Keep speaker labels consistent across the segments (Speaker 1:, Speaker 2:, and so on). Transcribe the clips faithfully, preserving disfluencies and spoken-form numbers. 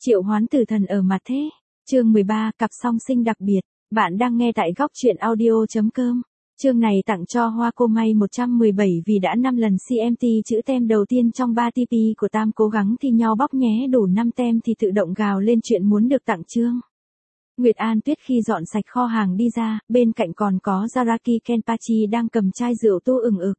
Speaker 1: Triệu hoán tử thần ở mặt thế. Chương mười ba, cặp song sinh đặc biệt. Bạn đang nghe tại góc truyện audio.com. Chương này tặng cho Hoa Cô May một trăm mười bảy vì đã năm lần xê em tê chữ tem đầu tiên trong ba tê pê của Tam cố gắng thi nhau bóc nhé đủ năm tem thì tự động gào lên chuyện muốn được tặng chương. Nguyệt An Tuyết khi dọn sạch kho hàng đi ra, bên cạnh còn có Zaraki Kenpachi đang cầm chai rượu tô ừng ực.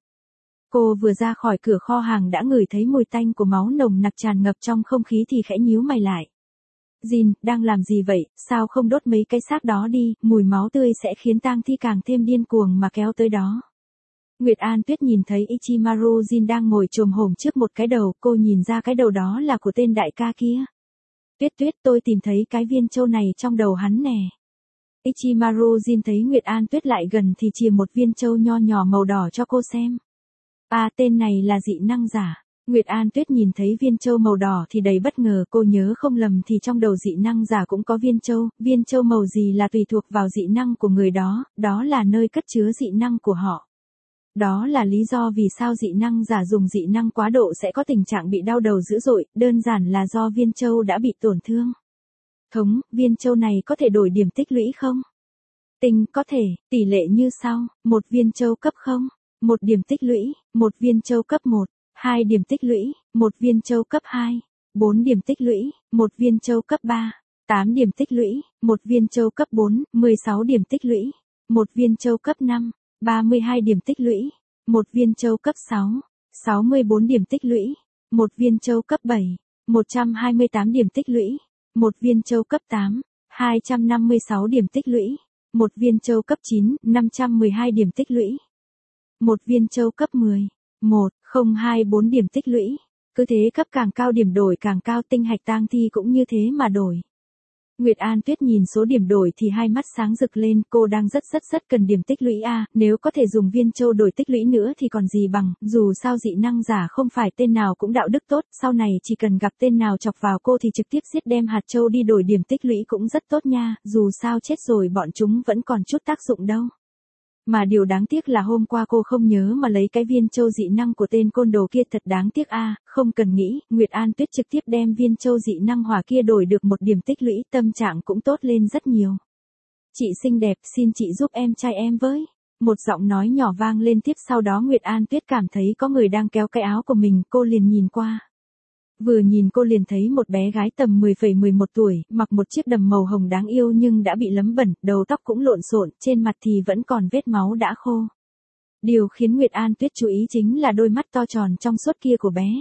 Speaker 1: Cô vừa ra khỏi cửa kho hàng đã ngửi thấy mùi tanh của máu nồng nặc tràn ngập trong không khí thì khẽ nhíu mày lại. Jin, đang làm gì vậy, sao không đốt mấy cái xác đó đi, mùi máu tươi sẽ khiến tang thi càng thêm điên cuồng mà kéo tới đó. Nguyệt An Tuyết nhìn thấy Ichimaru Jin đang ngồi chồm hổm trước một cái đầu, cô nhìn ra cái đầu đó là của tên đại ca kia. Tuyết Tuyết, tôi tìm thấy cái viên châu này trong đầu hắn nè. Ichimaru Jin thấy Nguyệt An Tuyết lại gần thì chìa một viên châu nho nhỏ màu đỏ cho cô xem. À, tên này là dị năng giả. Nguyệt An Tuyết nhìn thấy viên châu màu đỏ thì đầy bất ngờ, cô nhớ không lầm thì trong đầu dị năng giả cũng có viên châu, viên châu màu gì là tùy thuộc vào dị năng của người đó, đó là nơi cất chứa dị năng của họ. Đó là lý do vì sao dị năng giả dùng dị năng quá độ sẽ có tình trạng bị đau đầu dữ dội, đơn giản là do viên châu đã bị tổn thương. Thống, viên châu này có thể đổi điểm tích lũy không? Tinh, có thể, tỷ lệ như sau, một viên châu cấp không, một điểm tích lũy, một viên châu cấp một. hai điểm tích lũy, một viên châu cấp hai, bốn điểm tích lũy, một viên châu cấp ba, tám điểm tích lũy, một viên châu cấp bốn, mười sáu điểm tích lũy, một viên châu cấp năm, ba mươi hai điểm tích lũy, một viên châu cấp sáu, sáu mươi bốn điểm tích lũy, một viên châu cấp bảy, một trăm hai mươi tám điểm tích lũy, một viên châu cấp tám, hai trăm năm mươi sáu điểm tích lũy, một viên châu cấp chín, năm trăm mười hai điểm tích lũy, một viên châu cấp mười. một, không hai bốn điểm tích lũy. Cứ thế cấp càng cao điểm đổi càng cao, tinh hạch tang thi cũng như thế mà đổi. Nguyệt An Tuyết nhìn số điểm đổi thì hai mắt sáng rực lên, cô đang rất rất rất cần điểm tích lũy a, nếu có thể dùng viên châu đổi tích lũy nữa thì còn gì bằng, dù sao dị năng giả không phải tên nào cũng đạo đức tốt, sau này chỉ cần gặp tên nào chọc vào cô thì trực tiếp giết đem hạt châu đi đổi điểm tích lũy cũng rất tốt nha, dù sao chết rồi bọn chúng vẫn còn chút tác dụng đâu. Mà điều đáng tiếc là hôm qua cô không nhớ mà lấy cái viên châu dị năng của tên côn đồ kia, thật đáng tiếc a, à, không cần nghĩ, Nguyệt An Tuyết trực tiếp đem viên châu dị năng hỏa kia đổi được một điểm tích lũy, tâm trạng cũng tốt lên rất nhiều. Chị xinh đẹp, xin chị giúp em trai em với. Một giọng nói nhỏ vang lên tiếp sau đó Nguyệt An Tuyết cảm thấy có người đang kéo cái áo của mình, cô liền nhìn qua. Vừa nhìn cô liền thấy một bé gái tầm mười phẩy mười một tuổi, mặc một chiếc đầm màu hồng đáng yêu nhưng đã bị lấm bẩn, đầu tóc cũng lộn xộn, trên mặt thì vẫn còn vết máu đã khô. Điều khiến Nguyệt An Tuyết chú ý chính là đôi mắt to tròn trong suốt kia của bé.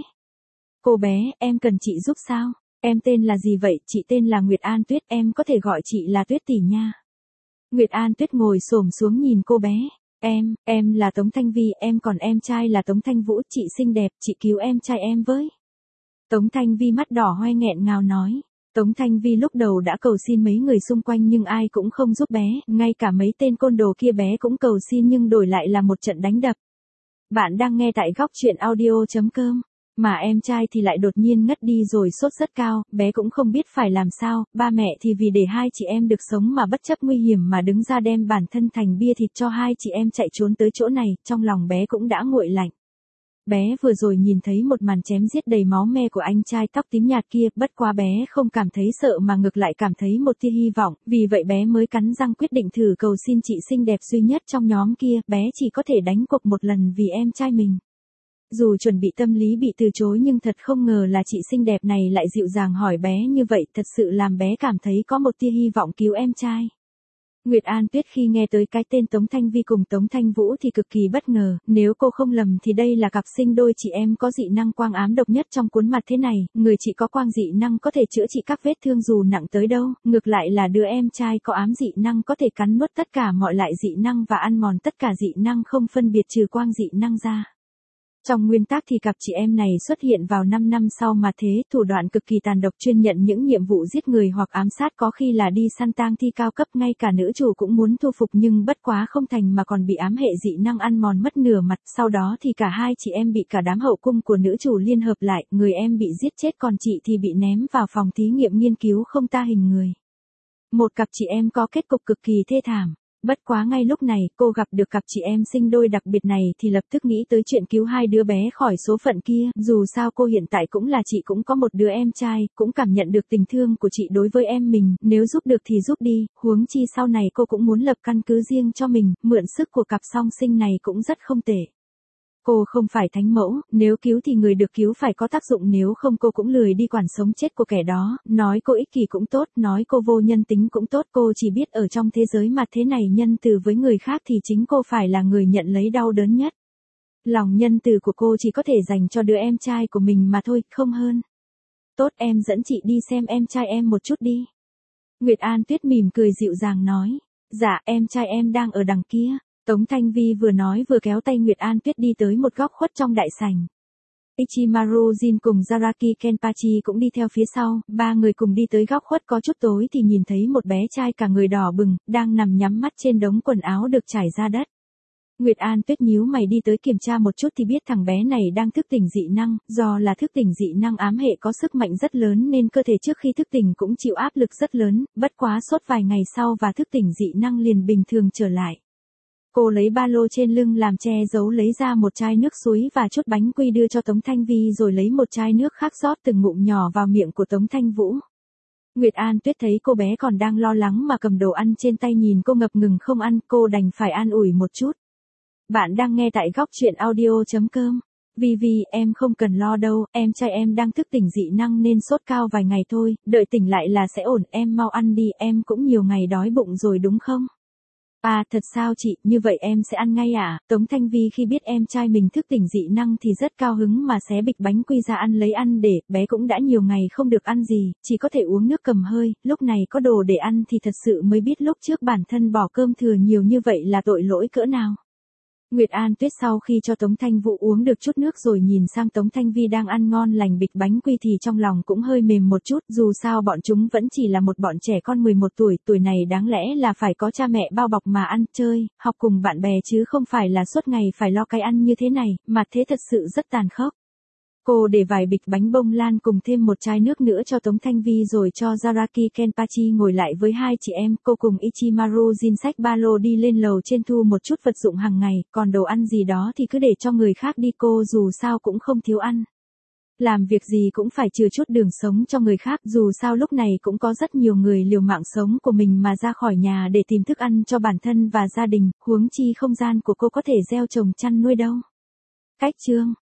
Speaker 1: Cô bé, em cần chị giúp sao? Em tên là gì vậy? Chị tên là Nguyệt An Tuyết, em có thể gọi chị là Tuyết tỷ nha. Nguyệt An Tuyết ngồi xổm xuống nhìn cô bé. Em, em là Tống Thanh Vi, em còn em trai là Tống Thanh Vũ, chị xinh đẹp, chị cứu em trai em với. Tống Thanh Vi mắt đỏ hoe nghẹn ngào nói. Tống Thanh Vi lúc đầu đã cầu xin mấy người xung quanh nhưng ai cũng không giúp bé, ngay cả mấy tên côn đồ kia bé cũng cầu xin nhưng đổi lại là một trận đánh đập. Bạn đang nghe tại góc truyện audio.com. Mà em trai thì lại đột nhiên ngất đi rồi sốt rất cao, bé cũng không biết phải làm sao, ba mẹ thì vì để hai chị em được sống mà bất chấp nguy hiểm mà đứng ra đem bản thân thành bia thịt cho hai chị em chạy trốn tới chỗ này, trong lòng bé cũng đã nguội lạnh. Bé vừa rồi nhìn thấy một màn chém giết đầy máu me của anh trai tóc tím nhạt kia, bất quá bé không cảm thấy sợ mà ngược lại cảm thấy một tia hy vọng, vì vậy bé mới cắn răng quyết định thử cầu xin chị xinh đẹp duy nhất trong nhóm kia, bé chỉ có thể đánh cuộc một lần vì em trai mình. Dù chuẩn bị tâm lý bị từ chối nhưng thật không ngờ là chị xinh đẹp này lại dịu dàng hỏi bé như vậy, thật sự làm bé cảm thấy có một tia hy vọng cứu em trai. Nguyệt An Tuyết khi nghe tới cái tên Tống Thanh Vi cùng Tống Thanh Vũ thì cực kỳ bất ngờ, nếu cô không lầm thì đây là cặp sinh đôi chị em có dị năng quang ám độc nhất trong cuốn mặt thế này, người chị có quang dị năng có thể chữa trị các vết thương dù nặng tới đâu, ngược lại là đứa em trai có ám dị năng có thể cắn nuốt tất cả mọi loại dị năng và ăn mòn tất cả dị năng không phân biệt trừ quang dị năng ra. Trong nguyên tắc thì cặp chị em này xuất hiện vào năm năm sau mà thế, thủ đoạn cực kỳ tàn độc chuyên nhận những nhiệm vụ giết người hoặc ám sát, có khi là đi săn tang thi cao cấp, ngay cả nữ chủ cũng muốn thu phục nhưng bất quá không thành mà còn bị ám hệ dị năng ăn mòn mất nửa mặt, sau đó thì cả hai chị em bị cả đám hậu cung của nữ chủ liên hợp lại, người em bị giết chết còn chị thì bị ném vào phòng thí nghiệm nghiên cứu không ta hình người. Một cặp chị em có kết cục cực kỳ thê thảm. Bất quá ngay lúc này, cô gặp được cặp chị em sinh đôi đặc biệt này thì lập tức nghĩ tới chuyện cứu hai đứa bé khỏi số phận kia, dù sao cô hiện tại cũng là chị cũng có một đứa em trai, cũng cảm nhận được tình thương của chị đối với em mình, nếu giúp được thì giúp đi, huống chi sau này cô cũng muốn lập căn cứ riêng cho mình, mượn sức của cặp song sinh này cũng rất không tệ. Cô không phải thánh mẫu, nếu cứu thì người được cứu phải có tác dụng, nếu không cô cũng lười đi quản sống chết của kẻ đó, nói cô ích kỷ cũng tốt, nói cô vô nhân tính cũng tốt, cô chỉ biết ở trong thế giới mà thế này nhân từ với người khác thì chính cô phải là người nhận lấy đau đớn nhất. Lòng nhân từ của cô chỉ có thể dành cho đứa em trai của mình mà thôi, không hơn. Tốt, em dẫn chị đi xem em trai em một chút đi. Nguyệt An Tuyết mỉm cười dịu dàng nói. Dạ, em trai em đang ở đằng kia. Tống Thanh Vi vừa nói vừa kéo tay Nguyệt An Tuyết đi tới một góc khuất trong đại sảnh. Ichimaru Jin cùng Zaraki Kenpachi cũng đi theo phía sau, ba người cùng đi tới góc khuất có chút tối thì nhìn thấy một bé trai cả người đỏ bừng, đang nằm nhắm mắt trên đống quần áo được trải ra đất. Nguyệt An Tuyết nhíu mày đi tới kiểm tra một chút thì biết thằng bé này đang thức tỉnh dị năng, do là thức tỉnh dị năng ám hệ có sức mạnh rất lớn nên cơ thể trước khi thức tỉnh cũng chịu áp lực rất lớn, bất quá sốt vài ngày sau và thức tỉnh dị năng liền bình thường trở lại. Cô lấy ba lô trên lưng làm che giấu lấy ra một chai nước suối và chút bánh quy đưa cho Tống Thanh Vi rồi lấy một chai nước khác rót từng ngụm nhỏ vào miệng của Tống Thanh Vũ. Nguyệt An Tuyết thấy cô bé còn đang lo lắng mà cầm đồ ăn trên tay nhìn cô ngập ngừng không ăn, cô đành phải an ủi một chút. Bạn đang nghe tại góc truyện audio.com. Vi Vi, em không cần lo đâu, em trai em đang thức tỉnh dị năng nên sốt cao vài ngày thôi, đợi tỉnh lại là sẽ ổn, em mau ăn đi, em cũng nhiều ngày đói bụng rồi đúng không? À, thật sao chị, như vậy em sẽ ăn ngay à? Tống Thanh Vi khi biết em trai mình thức tỉnh dị năng thì rất cao hứng mà xé bịch bánh quy ra ăn lấy ăn để, bé cũng đã nhiều ngày không được ăn gì, chỉ có thể uống nước cầm hơi, lúc này có đồ để ăn thì thật sự mới biết lúc trước bản thân bỏ cơm thừa nhiều như vậy là tội lỗi cỡ nào. Nguyệt An Tuyết sau khi cho Tống Thanh Vũ uống được chút nước rồi nhìn sang Tống Thanh Vi đang ăn ngon lành bịch bánh quy thì trong lòng cũng hơi mềm một chút, dù sao bọn chúng vẫn chỉ là một bọn trẻ con mười một tuổi, tuổi này đáng lẽ là phải có cha mẹ bao bọc mà ăn, chơi, học cùng bạn bè chứ không phải là suốt ngày phải lo cái ăn như thế này, mà thế thật sự rất tàn khốc. Cô để vài bịch bánh bông lan cùng thêm một chai nước nữa cho Tống Thanh Vi rồi cho Zaraki Kenpachi ngồi lại với hai chị em, cô cùng Ichimaru Jin xách ba lô đi lên lầu trên thu một chút vật dụng hàng ngày, còn đồ ăn gì đó thì cứ để cho người khác đi, cô dù sao cũng không thiếu ăn. Làm việc gì cũng phải chừa chút đường sống cho người khác, dù sao lúc này cũng có rất nhiều người liều mạng sống của mình mà ra khỏi nhà để tìm thức ăn cho bản thân và gia đình, huống chi không gian của cô có thể gieo trồng chăn nuôi đâu. Cách chương